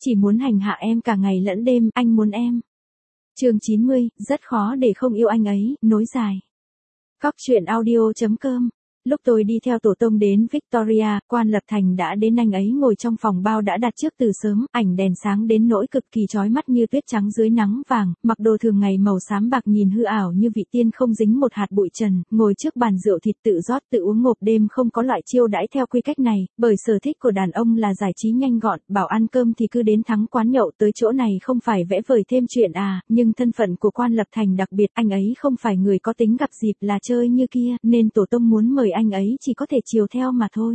chỉ muốn hành hạ em cả ngày lẫn đêm, anh muốn em. Chương 90, rất khó để không yêu anh ấy, nối dài. Cóc truyện audio.com. Lúc tôi đi theo tổ tông đến Victoria, Quan Lập Thành đã đến, anh ấy ngồi trong phòng bao đã đặt trước từ sớm, ảnh đèn sáng đến nỗi cực kỳ chói mắt như tuyết trắng dưới nắng vàng, mặc đồ thường ngày màu xám bạc nhìn hư ảo như vị tiên không dính một hạt bụi trần, ngồi trước bàn rượu thịt tự rót tự uống ngộp đêm, không có loại chiêu đãi theo quy cách này, bởi sở thích của đàn ông là giải trí nhanh gọn, bảo ăn cơm thì cứ đến thắng quán nhậu, tới chỗ này không phải vẽ vời thêm chuyện à, nhưng thân phận của Quan Lập Thành đặc biệt, anh ấy không phải người có tính gặp dịp là chơi như kia, nên tổ tông muốn mời anh ấy chỉ có thể chiều theo mà thôi.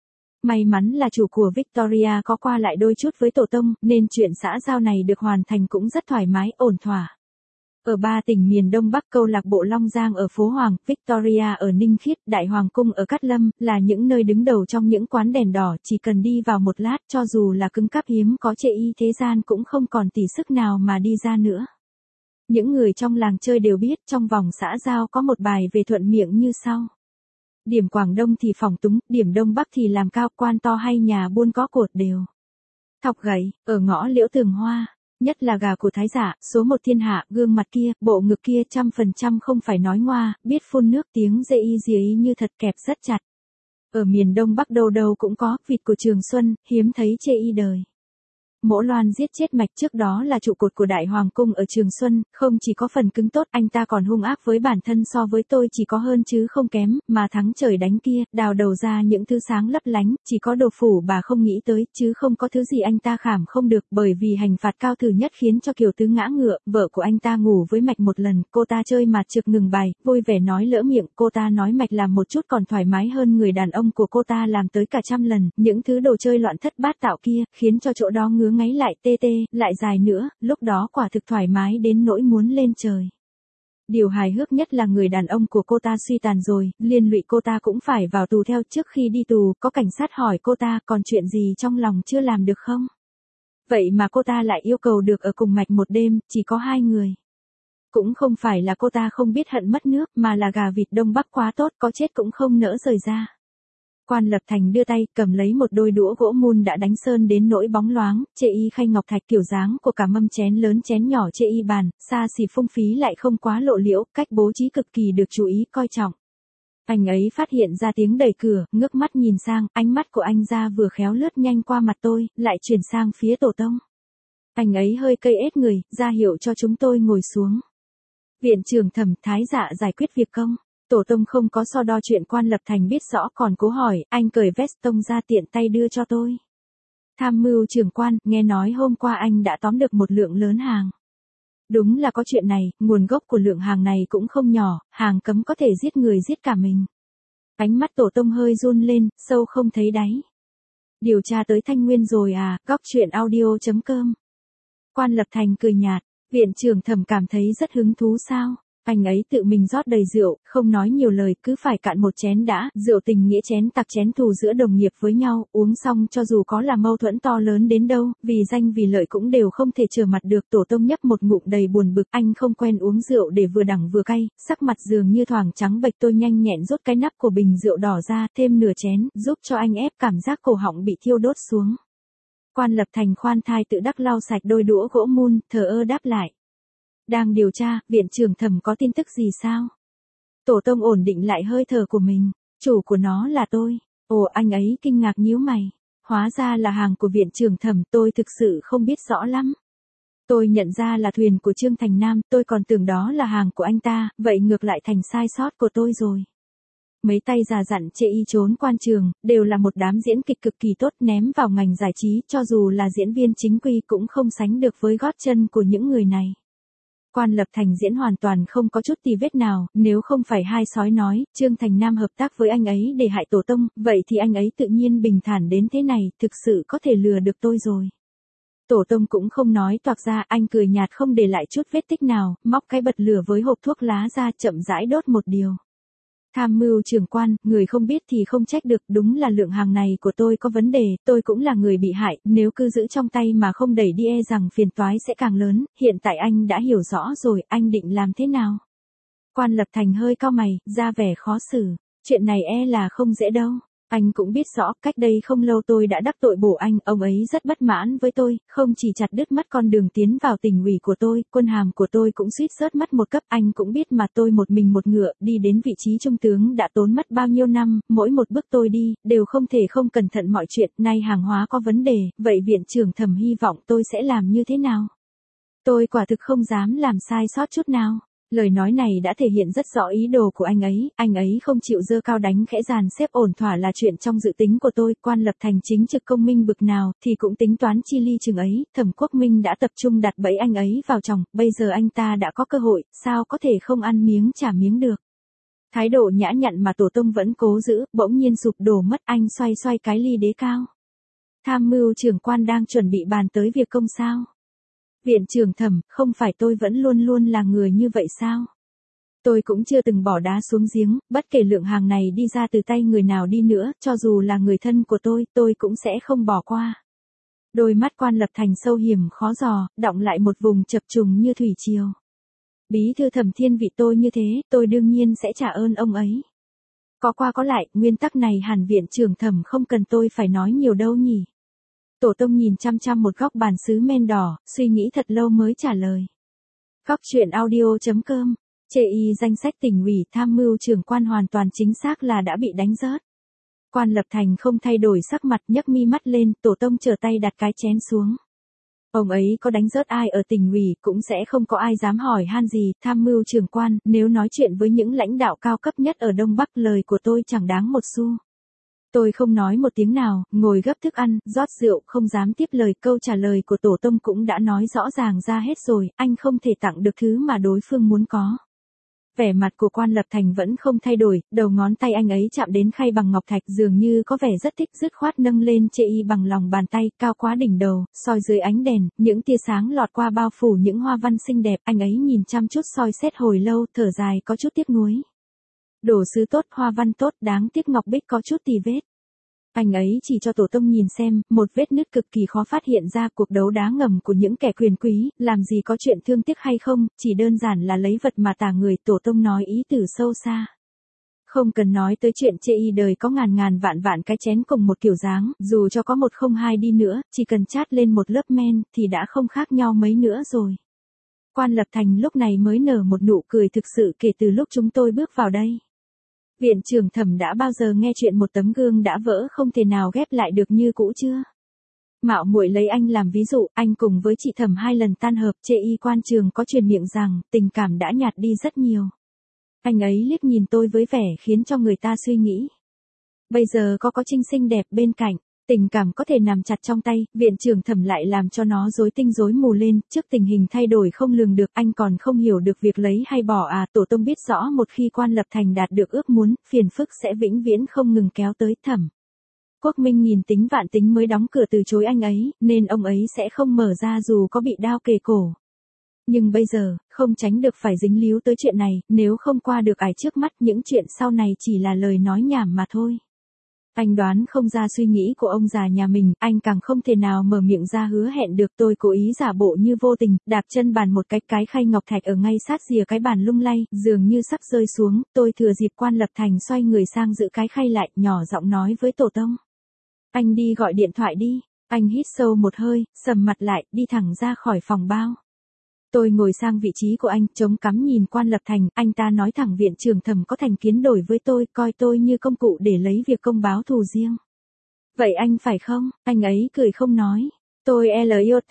May mắn là chủ của Victoria có qua lại đôi chút với tổ tông, nên chuyện xã giao này được hoàn thành cũng rất thoải mái, ổn thỏa. Ở 3 tỉnh miền Đông Bắc, câu lạc bộ Long Giang ở Phố Hoàng, Victoria ở Ninh Khiết, Đại Hoàng Cung ở Cát Lâm, là những nơi đứng đầu trong những quán đèn đỏ, chỉ cần đi vào một lát, cho dù là cứng cáp hiếm có chê y thế gian cũng không còn tỉ sức nào mà đi ra nữa. Những người trong làng chơi đều biết, trong vòng xã giao có một bài về thuận miệng như sau. Điểm Quảng Đông thì phỏng túng, điểm Đông Bắc thì làm cao, quan to hay nhà buôn có cột đều. Thọc gậy, ở ngõ Liễu Tường Hoa, nhất là gà của Thái Giả, số 1 thiên hạ, gương mặt kia, bộ ngực kia 100% không phải nói ngoa, biết phun nước, tiếng dê y dì y như thật, kẹp rất chặt. Ở miền Đông Bắc đâu đâu cũng có, vịt của Trường Xuân, hiếm thấy chê y đời. Mỗ Loan giết chết Mạch, trước đó là trụ cột của Đại Hoàng Cung ở Trường Xuân, không chỉ có phần cứng tốt, anh ta còn hung ác với bản thân, so với tôi chỉ có hơn chứ không kém, mà thắng trời đánh kia, đào đầu ra những thứ sáng lấp lánh, chỉ có Đồ Phủ bà không nghĩ tới, chứ không có thứ gì anh ta khảm không được, bởi vì hình phạt cao thử nhất khiến cho Kiều Tứ ngã ngựa, vợ của anh ta ngủ với Mạch một lần, cô ta chơi mạt trực ngừng bài, vui vẻ nói lỡ miệng, cô ta nói Mạch làm một chút còn thoải mái hơn người đàn ông của cô ta làm tới cả 100 lần, những thứ đồ chơi loạn thất bát tạo kia, khiến cho chỗ đó ngứa ngáy lại tê tê, lại dài nữa, lúc đó quả thực thoải mái đến nỗi muốn lên trời. Điều hài hước nhất là người đàn ông của cô ta suy tàn rồi, liên lụy cô ta cũng phải vào tù theo. Trước khi đi tù, có cảnh sát hỏi cô ta còn chuyện gì trong lòng chưa làm được không? Vậy mà cô ta lại yêu cầu được ở cùng Mạch một đêm, chỉ có 2 người. Cũng không phải là cô ta không biết hận mất nước, mà là gà vịt Đông Bắc quá tốt, có chết cũng không nỡ rời ra. Quan Lập Thành đưa tay, cầm lấy một đôi đũa gỗ mun đã đánh sơn đến nỗi bóng loáng, chê y khay ngọc thạch kiểu dáng của cả mâm chén lớn chén nhỏ chê y bàn, xa xỉ phung phí lại không quá lộ liễu, cách bố trí cực kỳ được chú ý, coi trọng. Anh ấy phát hiện ra tiếng đẩy cửa, ngước mắt nhìn sang, ánh mắt của anh ra vừa khéo lướt nhanh qua mặt tôi, lại chuyển sang phía tổ tông. Anh ấy hơi cây ết người, ra hiệu cho chúng tôi ngồi xuống. Viện trưởng Thẩm, Thái Dạ giải quyết việc công. Tổ tông không có so đo chuyện Quan Lập Thành biết rõ còn cố hỏi, anh cởi vest tông ra tiện tay đưa cho tôi. Tham mưu trưởng quan, nghe nói hôm qua anh đã tóm được một lượng lớn hàng. Đúng là có chuyện này, nguồn gốc của lượng hàng này cũng không nhỏ, hàng cấm có thể giết người giết cả mình. Ánh mắt tổ tông hơi run lên, sâu không thấy đáy. Điều tra tới Thanh Nguyên rồi à, Cóc truyện audio.com. Quan Lập Thành cười nhạt, viện trưởng Thẩm cảm thấy rất hứng thú sao? Anh ấy tự mình rót đầy rượu, không nói nhiều lời, cứ phải cạn một chén đã, rượu tình nghĩa chén tặc chén thù giữa đồng nghiệp với nhau, uống xong cho dù có là mâu thuẫn to lớn đến đâu, vì danh vì lợi cũng đều không thể trở mặt được. Tổ tông nhấp một ngụm đầy buồn bực, anh không quen uống rượu để vừa đắng vừa cay, sắc mặt dường như thoảng trắng bệch. Tôi nhanh nhẹn rút cái nắp của bình rượu đỏ ra, thêm nửa chén, giúp cho anh ép cảm giác cổ họng bị thiêu đốt xuống. Quan Lập Thành khoan thai tự đắc lau sạch đôi đũa gỗ mun, thờ ơ đáp lại. Đang điều tra, viện trưởng Thẩm có tin tức gì sao? Tổ tông ổn định lại hơi thở của mình, chủ của nó là tôi. Ồ, anh ấy kinh ngạc nhíu mày. Hóa ra là hàng của viện trưởng Thẩm, tôi thực sự không biết rõ lắm. Tôi nhận ra là thuyền của Trương Thành Nam, tôi còn tưởng đó là hàng của anh ta, vậy ngược lại thành sai sót của tôi rồi. Mấy tay già dặn chê y trốn quan trường, đều là một đám diễn kịch cực kỳ tốt, ném vào ngành giải trí, cho dù là diễn viên chính quy cũng không sánh được với gót chân của những người này. Quan Lập Thành diễn hoàn toàn không có chút tì vết nào, nếu không phải hai sói nói, Trương Thành Nam hợp tác với anh ấy để hại tổ tông, vậy thì anh ấy tự nhiên bình thản đến thế này, thực sự có thể lừa được tôi rồi. Tổ tông cũng không nói toạc ra, anh cười nhạt không để lại chút vết tích nào, móc cái bật lửa với hộp thuốc lá ra, chậm rãi đốt một điều. Tham mưu trưởng quan, người không biết thì không trách được, đúng là lượng hàng này của tôi có vấn đề, tôi cũng là người bị hại, nếu cứ giữ trong tay mà không đẩy đi e rằng phiền toái sẽ càng lớn, hiện tại anh đã hiểu rõ rồi, anh định làm thế nào? Quan Lập Thành hơi cau mày, ra vẻ khó xử, chuyện này e là không dễ đâu. Anh cũng biết rõ, cách đây không lâu tôi đã đắc tội bổ anh, ông ấy rất bất mãn với tôi, không chỉ chặt đứt mất con đường tiến vào tỉnh ủy của tôi, quân hàm của tôi cũng suýt rớt mất một cấp, anh cũng biết mà tôi một mình một ngựa, đi đến vị trí trung tướng đã tốn mất bao nhiêu năm, mỗi một bước tôi đi, đều không thể không cẩn thận mọi chuyện, nay hàng hóa có vấn đề, vậy viện trưởng Thẩm hy vọng tôi sẽ làm như thế nào? Tôi quả thực không dám làm sai sót chút nào. Lời nói này đã thể hiện rất rõ ý đồ của anh ấy không chịu dơ cao đánh khẽ dàn xếp ổn thỏa là chuyện trong dự tính của tôi, quan lập thành chính trực công minh bực nào, thì cũng tính toán chi ly chừng ấy, Thẩm Quốc Minh đã tập trung đặt bẫy anh ấy vào chồng, bây giờ anh ta đã có cơ hội, sao có thể không ăn miếng trả miếng được. Thái độ nhã nhặn mà Tổ Tông vẫn cố giữ, bỗng nhiên sụp đổ mất, anh xoay xoay cái ly đế cao. Tham mưu trưởng quan đang chuẩn bị bàn tới việc công sao? Viện trưởng Thẩm, không phải tôi vẫn luôn luôn là người như vậy sao? Tôi cũng chưa từng bỏ đá xuống giếng, bất kể lượng hàng này đi ra từ tay người nào đi nữa, cho dù là người thân của tôi cũng sẽ không bỏ qua. Đôi mắt quan lập thành sâu hiểm khó dò, đọng lại một vùng chập trùng như thủy triều. Bí thư Thẩm thiên vị tôi như thế, tôi đương nhiên sẽ trả ơn ông ấy. Có qua có lại, nguyên tắc này hẳn viện trưởng Thẩm không cần tôi phải nói nhiều đâu nhỉ. Tổ Tông nhìn chăm chăm một góc bàn sứ men đỏ, suy nghĩ thật lâu mới trả lời. Góc truyện audio.com, chê y danh sách tỉnh ủy tham mưu trưởng quan hoàn toàn chính xác là đã bị đánh rớt. Quan lập thành không thay đổi sắc mặt nhấc mi mắt lên, Tổ Tông trở tay đặt cái chén xuống. Ông ấy có đánh rớt ai ở tỉnh ủy cũng sẽ không có ai dám hỏi han gì, tham mưu trưởng quan, nếu nói chuyện với những lãnh đạo cao cấp nhất ở Đông Bắc lời của tôi chẳng đáng một xu. Tôi không nói một tiếng nào, ngồi gấp thức ăn, rót rượu, không dám tiếp lời, câu trả lời của Tổ Tông cũng đã nói rõ ràng ra hết rồi, anh không thể tặng được thứ mà đối phương muốn có. Vẻ mặt của quan lập thành vẫn không thay đổi, đầu ngón tay anh ấy chạm đến khay bằng ngọc thạch dường như có vẻ rất thích, dứt khoát nâng lên chê y bằng lòng bàn tay, cao quá đỉnh đầu, soi dưới ánh đèn, những tia sáng lọt qua bao phủ những hoa văn xinh đẹp, anh ấy nhìn chăm chút soi xét hồi lâu, thở dài có chút tiếc nuối. Đồ sứ tốt, hoa văn tốt, đáng tiếc ngọc bích có chút tì vết. Anh ấy chỉ cho Tổ Tông nhìn xem, một vết nứt cực kỳ khó phát hiện ra, cuộc đấu đá ngầm của những kẻ quyền quý, làm gì có chuyện thương tiếc hay không, chỉ đơn giản là lấy vật mà tả người, Tổ Tông nói ý từ sâu xa. Không cần nói tới chuyện chê y đời có ngàn ngàn vạn vạn cái chén cùng một kiểu dáng, dù cho có một không hai đi nữa, chỉ cần chát lên một lớp men, thì đã không khác nhau mấy nữa rồi. Quan lập thành lúc này mới nở một nụ cười thực sự kể từ lúc chúng tôi bước vào đây. Viện trưởng Thẩm đã bao giờ nghe chuyện một tấm gương đã vỡ không thể nào ghép lại được như cũ chưa? Mạo muội lấy anh làm ví dụ, anh cùng với chị Thẩm 2 lần tan hợp, chê y quan trường có truyền miệng rằng, tình cảm đã nhạt đi rất nhiều. Anh ấy liếc nhìn tôi với vẻ khiến cho người ta suy nghĩ. Bây giờ có Trinh xinh đẹp bên cạnh, tình cảm có thể nằm chặt trong tay, viện trưởng Thẩm lại làm cho nó rối tinh rối mù lên, trước tình hình thay đổi không lường được, anh còn không hiểu được việc lấy hay bỏ à, Tổ Tông biết rõ một khi quan lập thành đạt được ước muốn, phiền phức sẽ vĩnh viễn không ngừng kéo tới. Thẩm Quốc Minh nhìn tính vạn tính mới đóng cửa từ chối anh ấy, nên ông ấy sẽ không mở ra dù có bị đao kề cổ. Nhưng bây giờ, không tránh được phải dính líu tới chuyện này, nếu không qua được ải trước mắt, những chuyện sau này chỉ là lời nói nhảm mà thôi. Anh đoán không ra suy nghĩ của ông già nhà mình, anh càng không thể nào mở miệng ra hứa hẹn được. Tôi cố ý giả bộ như vô tình, đạp chân bàn một cái khay ngọc thạch ở ngay sát rìa cái bàn lung lay, dường như sắp rơi xuống, tôi thừa dịp quan lập thành xoay người sang giữ cái khay lại, nhỏ giọng nói với Tổ Tông. Anh đi gọi điện thoại đi, anh hít sâu một hơi, sầm mặt lại, đi thẳng ra khỏi phòng bao. Tôi ngồi sang vị trí của anh, chống cằm nhìn quan lập thành, anh ta nói thẳng viện trưởng Thẩm có thành kiến đổi với tôi, coi tôi như công cụ để lấy việc công báo thù riêng. Vậy anh phải không? Anh ấy cười không nói. Tôi L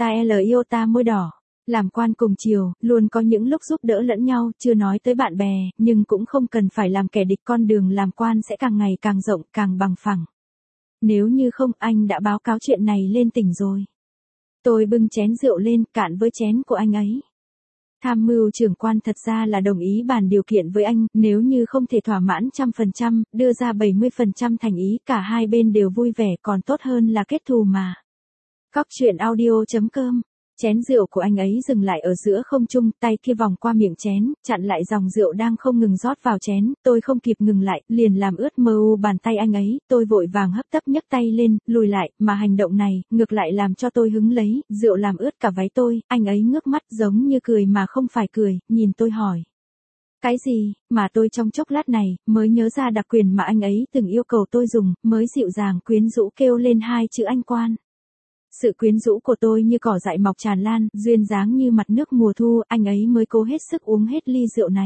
iota môi đỏ. Làm quan cùng chiều, luôn có những lúc giúp đỡ lẫn nhau, chưa nói tới bạn bè, nhưng cũng không cần phải làm kẻ địch, con đường làm quan sẽ càng ngày càng rộng, càng bằng phẳng. Nếu như không, anh đã báo cáo chuyện này lên tỉnh rồi. Tôi bưng chén rượu lên, cạn với chén của anh ấy. Tham mưu trưởng quan thật ra là đồng ý bàn điều kiện với anh, nếu như không thể thỏa mãn 100%, đưa ra 70% thành ý, cả hai bên đều vui vẻ, còn tốt hơn là kết thù mà. Góc truyện audio.com. Chén rượu của anh ấy dừng lại ở giữa không trung, tay kia vòng qua miệng chén, chặn lại dòng rượu đang không ngừng rót vào chén, tôi không kịp ngừng lại, liền làm ướt mờ u bàn tay anh ấy, tôi vội vàng hấp tấp nhấc tay lên, lùi lại, mà hành động này, ngược lại làm cho tôi hứng lấy, rượu làm ướt cả váy tôi, anh ấy ngước mắt giống như cười mà không phải cười, nhìn tôi hỏi. Cái gì, mà tôi trong chốc lát này, mới nhớ ra đặc quyền mà anh ấy từng yêu cầu tôi dùng, mới dịu dàng quyến rũ kêu lên hai chữ anh quan. Sự quyến rũ của tôi như cỏ dại mọc tràn lan, duyên dáng như mặt nước mùa thu, anh ấy mới cố hết sức uống hết ly rượu này.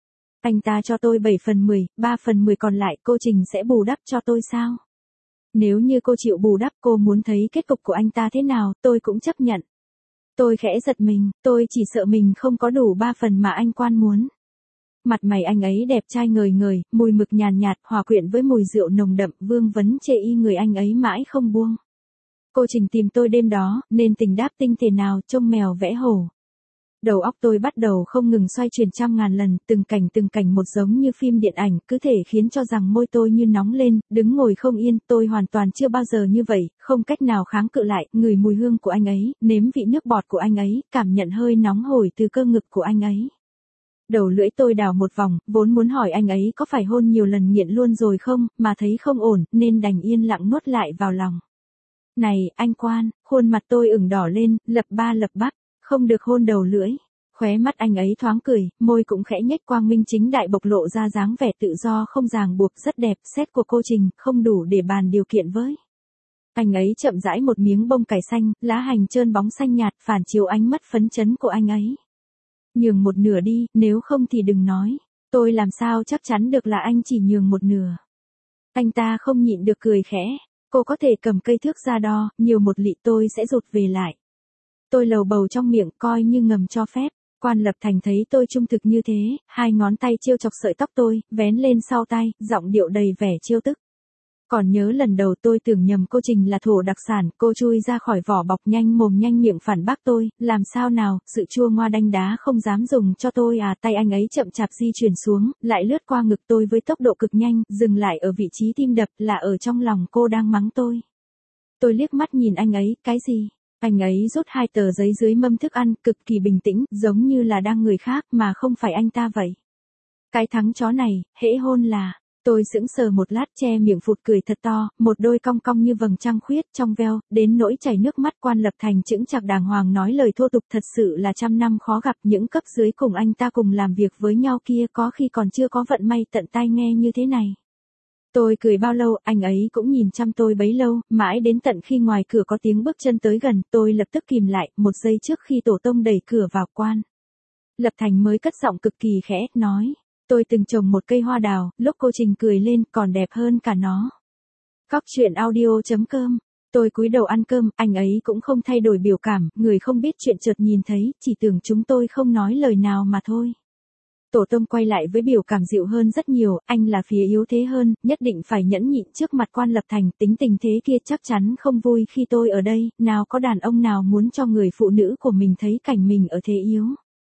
Anh ta cho tôi 7/10, 3/10 còn lại cô Trình sẽ bù đắp cho tôi sao? Nếu như cô chịu bù đắp, cô muốn thấy kết cục của anh ta thế nào, tôi cũng chấp nhận. Tôi khẽ giật mình, tôi chỉ sợ mình không có đủ 3 phần mà anh quan muốn. Mặt mày anh ấy đẹp trai ngời ngời, mùi mực nhàn nhạt, hòa quyện với mùi rượu nồng đậm, vương vấn chê y người anh ấy mãi không buông. Cô Trình tìm tôi đêm đó, nên tình đáp tinh thể nào, trông mèo vẽ hổ. Đầu óc tôi bắt đầu không ngừng xoay chuyển trăm ngàn lần, từng cảnh một giống như phim điện ảnh, cứ thể khiến cho rằng môi tôi như nóng lên, đứng ngồi không yên, tôi hoàn toàn chưa bao giờ như vậy, không cách nào kháng cự lại, ngửi mùi hương của anh ấy, nếm vị nước bọt của anh ấy, cảm nhận hơi nóng hổi từ cơ ngực của anh ấy. Đầu lưỡi tôi đảo một vòng, vốn muốn hỏi anh ấy có phải hôn nhiều lần nghiện luôn rồi không, mà thấy không ổn, nên đành yên lặng nuốt lại vào lòng. Này, anh quan, khuôn mặt tôi ửng đỏ lên, lập ba lập bắp, không được hôn đầu lưỡi. Khóe mắt anh ấy thoáng cười, môi cũng khẽ nhếch quang minh chính đại bộc lộ ra dáng vẻ tự do không ràng buộc rất đẹp, xét của cô Trình, không đủ để bàn điều kiện với. Anh ấy chậm rãi một miếng bông cải xanh, lá hành trơn bóng xanh nhạt phản chiếu ánh mắt phấn chấn của anh ấy. Nhường một nửa đi, nếu không thì đừng nói. Tôi làm sao chắc chắn được là anh chỉ nhường một nửa. Anh ta không nhịn được cười khẽ. Cô có thể cầm cây thước ra đo, nhiều một lị tôi sẽ rụt về lại. Tôi lầu bầu trong miệng coi như ngầm cho phép. Quan Lập Thành thấy tôi trung thực như thế, hai ngón tay trêu chọc sợi tóc tôi, vén lên sau tay, giọng điệu đầy vẻ trêu tức. Còn nhớ lần đầu tôi tưởng nhầm cô Trình là thổ đặc sản, cô chui ra khỏi vỏ bọc nhanh mồm nhanh miệng phản bác tôi, làm sao nào, sự chua ngoa đanh đá không dám dùng cho tôi à, tay anh ấy chậm chạp di chuyển xuống, lại lướt qua ngực tôi với tốc độ cực nhanh, dừng lại ở vị trí tim đập, là ở trong lòng cô đang mắng tôi. Tôi liếc mắt nhìn anh ấy, cái gì? Anh ấy rút hai tờ giấy dưới mâm thức ăn, cực kỳ bình tĩnh, giống như là đang người khác mà không phải anh ta vậy. Cái thắng chó này, hễ hôn là... Tôi sững sờ một lát che miệng phụt cười thật to, một đôi cong cong như vầng trăng khuyết trong veo, đến nỗi chảy nước mắt. Quan Lập Thành chững chạc đàng hoàng nói lời thô tục, thật sự là trăm năm khó gặp, những cấp dưới cùng anh ta cùng làm việc với nhau kia có khi còn chưa có vận may tận tai nghe như thế này. Tôi cười bao lâu, anh ấy cũng nhìn chăm tôi bấy lâu, mãi đến tận khi ngoài cửa có tiếng bước chân tới gần, tôi lập tức kìm lại, một giây trước khi tổ tông đẩy cửa vào. Quan Lập Thành mới cất giọng cực kỳ khẽ, nói. Tôi từng trồng một cây hoa đào, lúc cô Trình cười lên còn đẹp hơn cả nó. Cóc truyện audio.com. Tôi cúi đầu ăn cơm, anh ấy cũng không thay đổi biểu cảm, người không biết chuyện chợt nhìn thấy, chỉ tưởng chúng tôi không nói lời nào mà thôi. Tổ tông quay lại với biểu cảm dịu hơn rất nhiều, anh là phía yếu thế hơn, nhất định phải nhẫn nhịn trước mặt Quan Lập Thành, tính tình thế kia chắc chắn không vui khi tôi ở đây, nào có đàn ông nào muốn cho người phụ nữ của mình thấy cảnh mình ở thế yếu.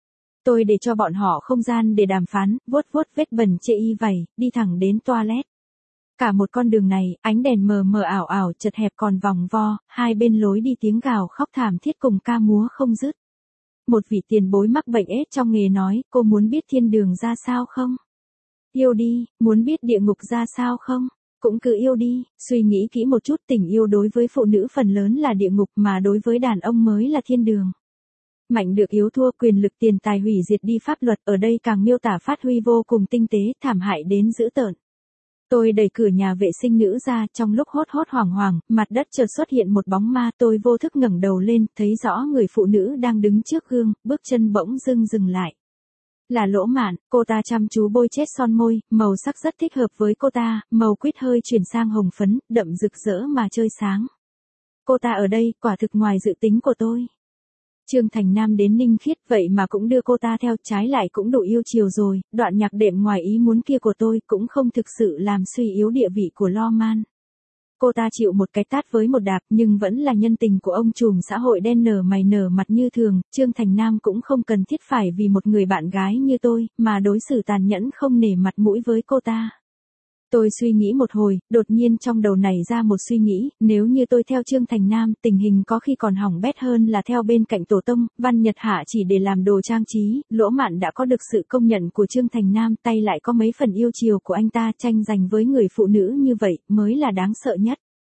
Tôi để cho bọn họ không gian để đàm phán, vuốt vết bẩn chê y vẩy, đi thẳng đến toilet. Cả một con đường này, ánh đèn mờ mờ ảo ảo, chật hẹp còn vòng vo, hai bên lối đi tiếng gào khóc thảm thiết cùng ca múa không dứt. Một vị tiền bối mắc bệnh ết trong nghề nói, cô muốn biết thiên đường ra sao không? Yêu đi, muốn biết địa ngục ra sao không? Cũng cứ yêu đi, suy nghĩ kỹ một chút, tình yêu đối với phụ nữ phần lớn là địa ngục mà đối với đàn ông mới là thiên đường. Mạnh được yếu thua, quyền lực tiền tài hủy diệt đi pháp luật, ở đây càng miêu tả phát huy vô cùng tinh tế, thảm hại đến dữ tợn. Tôi đẩy cửa nhà vệ sinh nữ ra, trong lúc hốt hoảng hoảng, mặt đất chợt xuất hiện một bóng ma, tôi vô thức ngẩng đầu lên, thấy rõ người phụ nữ đang đứng trước gương, bước chân bỗng dưng dừng lại. Là Lỗ Mạn, cô ta chăm chú bôi chết son môi, màu sắc rất thích hợp với cô ta, màu quýt hơi chuyển sang hồng phấn, đậm rực rỡ mà chơi sáng. Cô ta ở đây, quả thực ngoài dự tính của tôi. Trương Thành Nam đến Ninh Khiết vậy mà cũng đưa cô ta theo, trái lại cũng đủ yêu chiều rồi, đoạn nhạc đệm ngoài ý muốn kia của tôi cũng không thực sự làm suy yếu địa vị của Lo Man. Cô ta chịu một cái tát với một đạp nhưng vẫn là nhân tình của ông trùm xã hội đen nở mày nở mặt như thường, Trương Thành Nam cũng không cần thiết phải vì một người bạn gái như tôi, mà đối xử tàn nhẫn không nể mặt mũi với cô ta. Tôi suy nghĩ một hồi, đột nhiên trong đầu nảy ra một suy nghĩ, nếu như tôi theo Trương Thành Nam, tình hình có khi còn hỏng bét hơn là theo bên cạnh tổ tông, Văn Nhật Hạ chỉ để làm đồ trang trí, Lỗ Mạn đã có được sự công nhận của Trương Thành Nam, tay lại có mấy phần yêu chiều của anh ta, tranh giành với người phụ nữ như vậy, mới là đáng sợ nhất.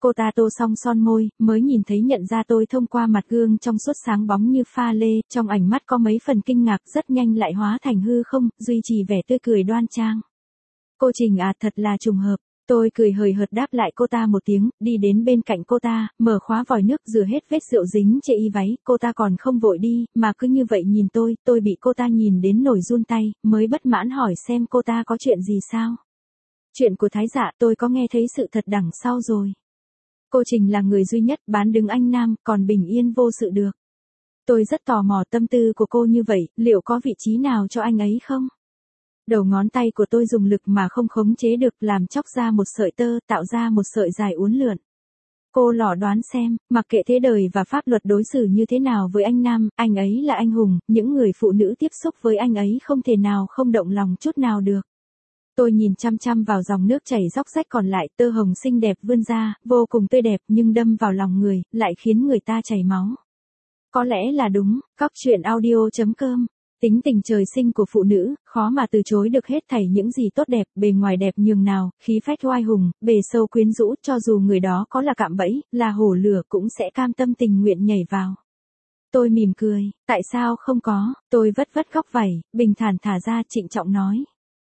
Cô ta tô xong son môi, mới nhìn thấy nhận ra tôi thông qua mặt gương trong suốt sáng bóng như pha lê, trong ánh mắt có mấy phần kinh ngạc rất nhanh lại hóa thành hư không, duy trì vẻ tươi cười đoan trang. Cô Trình à, thật là trùng hợp. Tôi cười hời hợt đáp lại cô ta một tiếng, đi đến bên cạnh cô ta, mở khóa vòi nước rửa hết vết rượu dính trên y váy, cô ta còn không vội đi, mà cứ như vậy nhìn tôi bị cô ta nhìn đến nổi run tay, mới bất mãn hỏi xem cô ta có chuyện gì sao. Chuyện của Thái Dạ tôi có nghe thấy sự thật đằng sau rồi. Cô Trình là người duy nhất bán đứng anh Nam, còn bình yên vô sự được. Tôi rất tò mò tâm tư của cô như vậy, liệu có vị trí nào cho anh ấy không? Đầu ngón tay của tôi dùng lực mà không khống chế được làm chóc ra một sợi tơ, tạo ra một sợi dài uốn lượn. Cô lỏ đoán xem, mặc kệ thế đời và pháp luật đối xử như thế nào với anh Nam, anh ấy là anh hùng, những người phụ nữ tiếp xúc với anh ấy không thể nào không động lòng chút nào được. Tôi nhìn chăm chăm vào dòng nước chảy róc rách còn lại, tơ hồng xinh đẹp vươn ra, vô cùng tươi đẹp nhưng đâm vào lòng người, lại khiến người ta chảy máu. Có lẽ là đúng, Cóc truyện audio.com. Tính tình trời sinh của phụ nữ, khó mà từ chối được hết thảy những gì tốt đẹp, bề ngoài đẹp nhường nào, khí phách oai hùng, bề sâu quyến rũ, cho dù người đó có là cạm bẫy, là hổ lửa cũng sẽ cam tâm tình nguyện nhảy vào. Tôi mỉm cười, tại sao không có, tôi vất vất góc vảy, bình thản thả ra trịnh trọng nói.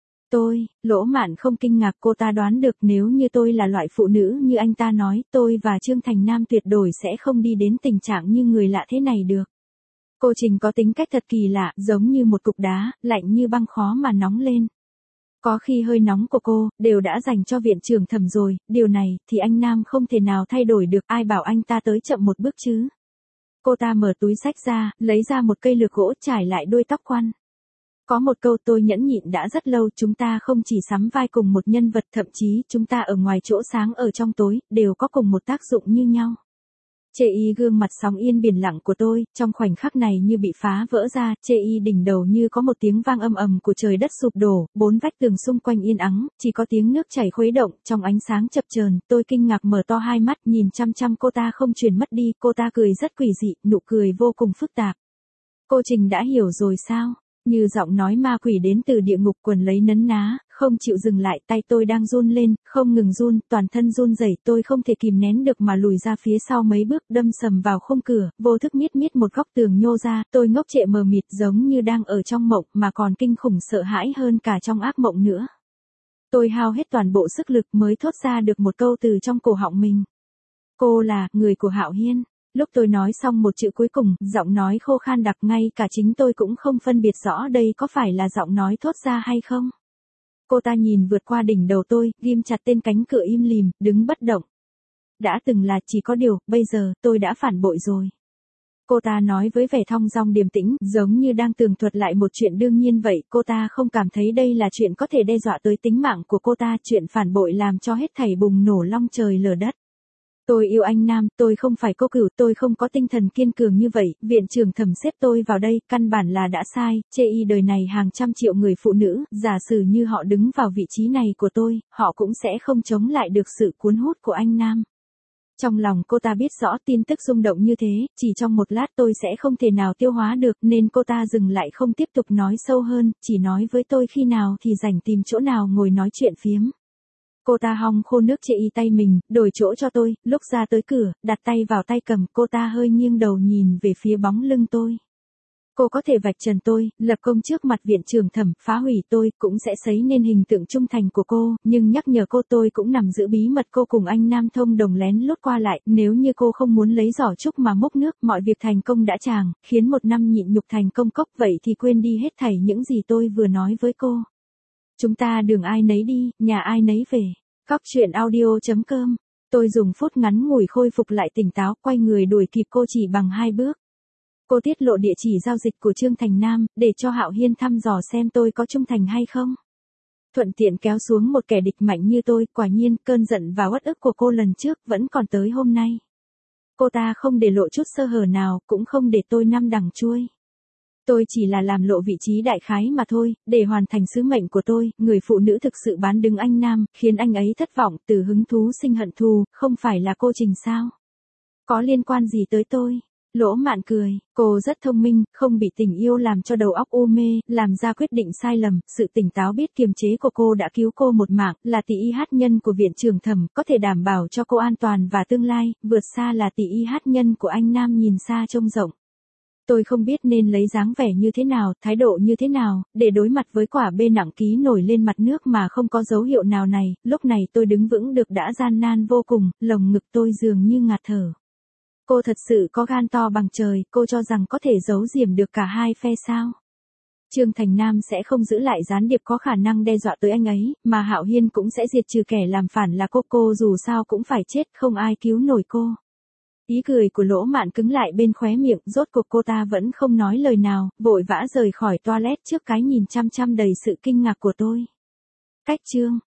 Lỗ Mạn không kinh ngạc, cô ta đoán được nếu như tôi là loại phụ nữ như anh ta nói, tôi và Trương Thành Nam tuyệt đối sẽ không đi đến tình trạng như người lạ thế này được. Cô Trình có tính cách thật kỳ lạ, giống như một cục đá, lạnh như băng khó mà nóng lên. Có khi hơi nóng của cô, đều đã dành cho viện trưởng Thẩm rồi, điều này, thì anh Nam không thể nào thay đổi được, ai bảo anh ta tới chậm một bước chứ. Cô ta mở túi xách ra, lấy ra một cây lược gỗ trải lại đuôi tóc quăn. Có một câu tôi nhẫn nhịn đã rất lâu, chúng ta không chỉ sắm vai cùng một nhân vật, thậm chí chúng ta ở ngoài chỗ sáng ở trong tối, đều có cùng một tác dụng như nhau. Chê y gương mặt sóng yên biển lặng của tôi, trong khoảnh khắc này như bị phá vỡ ra, chê y đỉnh đầu như có một tiếng vang âm ầm của trời đất sụp đổ, bốn vách tường xung quanh yên ắng, chỉ có tiếng nước chảy khuấy động, trong ánh sáng chập chờn, tôi kinh ngạc mở to hai mắt, nhìn chăm chăm cô ta không chuyển mất đi, cô ta cười rất quỷ dị, nụ cười vô cùng phức tạp. Cô Trình đã hiểu rồi sao? Như giọng nói ma quỷ đến từ địa ngục quần lấy nấn ná, không chịu dừng lại, tay tôi đang run lên, không ngừng run, toàn thân run rẩy, tôi không thể kìm nén được mà lùi ra phía sau mấy bước, đâm sầm vào khung cửa, vô thức miết một góc tường nhô ra, tôi ngốc trệ mờ mịt giống như đang ở trong mộng, mà còn kinh khủng sợ hãi hơn cả trong ác mộng nữa. Tôi hao hết toàn bộ sức lực mới thốt ra được một câu từ trong cổ họng mình. Cô là người của Hạo Hiên. Lúc tôi nói xong một chữ cuối cùng, giọng nói khô khan đặc, ngay cả chính tôi cũng không phân biệt rõ đây có phải là giọng nói thốt ra hay không. Cô ta nhìn vượt qua đỉnh đầu tôi, ghim chặt tên cánh cửa im lìm, đứng bất động. Đã từng là, chỉ có điều, bây giờ, tôi đã phản bội rồi. Cô ta nói với vẻ thong dong điềm tĩnh, giống như đang tường thuật lại một chuyện đương nhiên vậy, cô ta không cảm thấy đây là chuyện có thể đe dọa tới tính mạng của cô ta, chuyện phản bội làm cho hết thảy bùng nổ long trời lở đất. Tôi yêu anh Nam, tôi không phải cô cửu, tôi không có tinh thần kiên cường như vậy, viện trưởng Thẩm xếp tôi vào đây, căn bản là đã sai, chê y đời này hàng trăm triệu người phụ nữ, giả sử như họ đứng vào vị trí này của tôi, họ cũng sẽ không chống lại được sự cuốn hút của anh Nam. Trong lòng cô ta biết rõ tin tức rung động như thế, chỉ trong một lát tôi sẽ không thể nào tiêu hóa được, nên cô ta dừng lại không tiếp tục nói sâu hơn, chỉ nói với tôi khi nào thì rảnh tìm chỗ nào ngồi nói chuyện phiếm. Cô ta hong khô nước chê y tay mình, đổi chỗ cho tôi, lúc ra tới cửa, đặt tay vào tay cầm, cô ta hơi nghiêng đầu nhìn về phía bóng lưng tôi. Cô có thể vạch trần tôi, lập công trước mặt viện trưởng Thẩm, phá hủy tôi, cũng sẽ sấy nên hình tượng trung thành của cô, nhưng nhắc nhở cô tôi cũng nằm giữ bí mật cô cùng anh Nam thông đồng lén lút qua lại, nếu như cô không muốn lấy giỏ trúc mà múc nước, mọi việc thành công đã tràng, khiến một năm nhịn nhục thành công cốc, vậy thì quên đi hết thảy những gì tôi vừa nói với cô. Chúng ta đường ai nấy đi, nhà ai nấy về. Cóc truyện audio.com. Tôi dùng phút ngắn ngủi khôi phục lại tỉnh táo, quay người đuổi kịp cô chỉ bằng 2 bước. Cô tiết lộ địa chỉ giao dịch của Trương Thành Nam, để cho Hạo Hiên thăm dò xem tôi có trung thành hay không. Thuận tiện kéo xuống một kẻ địch mạnh như tôi, quả nhiên, cơn giận và uất ức của cô lần trước vẫn còn tới hôm nay. Cô ta không để lộ chút sơ hở nào, cũng không để tôi năm đằng chuôi. Tôi chỉ là làm lộ vị trí đại khái mà thôi, để hoàn thành sứ mệnh của tôi, người phụ nữ thực sự bán đứng anh Nam, khiến anh ấy thất vọng, từ hứng thú sinh hận thù, không phải là cô Trình sao? Có liên quan gì tới tôi? Lỗ Mạn cười, cô rất thông minh, không bị tình yêu làm cho đầu óc u mê, làm ra quyết định sai lầm, sự tỉnh táo biết kiềm chế của cô đã cứu cô một mạng, là tỷ y hát nhân của viện trưởng Thẩm, có thể đảm bảo cho cô an toàn và tương lai, vượt xa là tỷ y hát nhân của anh Nam nhìn xa trông rộng. Tôi không biết nên lấy dáng vẻ như thế nào, thái độ như thế nào, để đối mặt với quả bê nặng ký nổi lên mặt nước mà không có dấu hiệu nào này, lúc này tôi đứng vững được đã gian nan vô cùng, lồng ngực tôi dường như ngạt thở. Cô thật sự có gan to bằng trời, cô cho rằng có thể giấu giếm được cả hai phe sao? Trương Thành Nam sẽ không giữ lại gián điệp có khả năng đe dọa tới anh ấy, mà Hạo Hiên cũng sẽ diệt trừ kẻ làm phản là cô dù sao cũng phải chết, không ai cứu nổi cô. Ý cười của Lỗ Mạn cứng lại bên khóe miệng, rốt cuộc cô ta vẫn không nói lời nào, vội vã rời khỏi toilet trước cái nhìn chăm chăm đầy sự kinh ngạc của tôi. Cách chương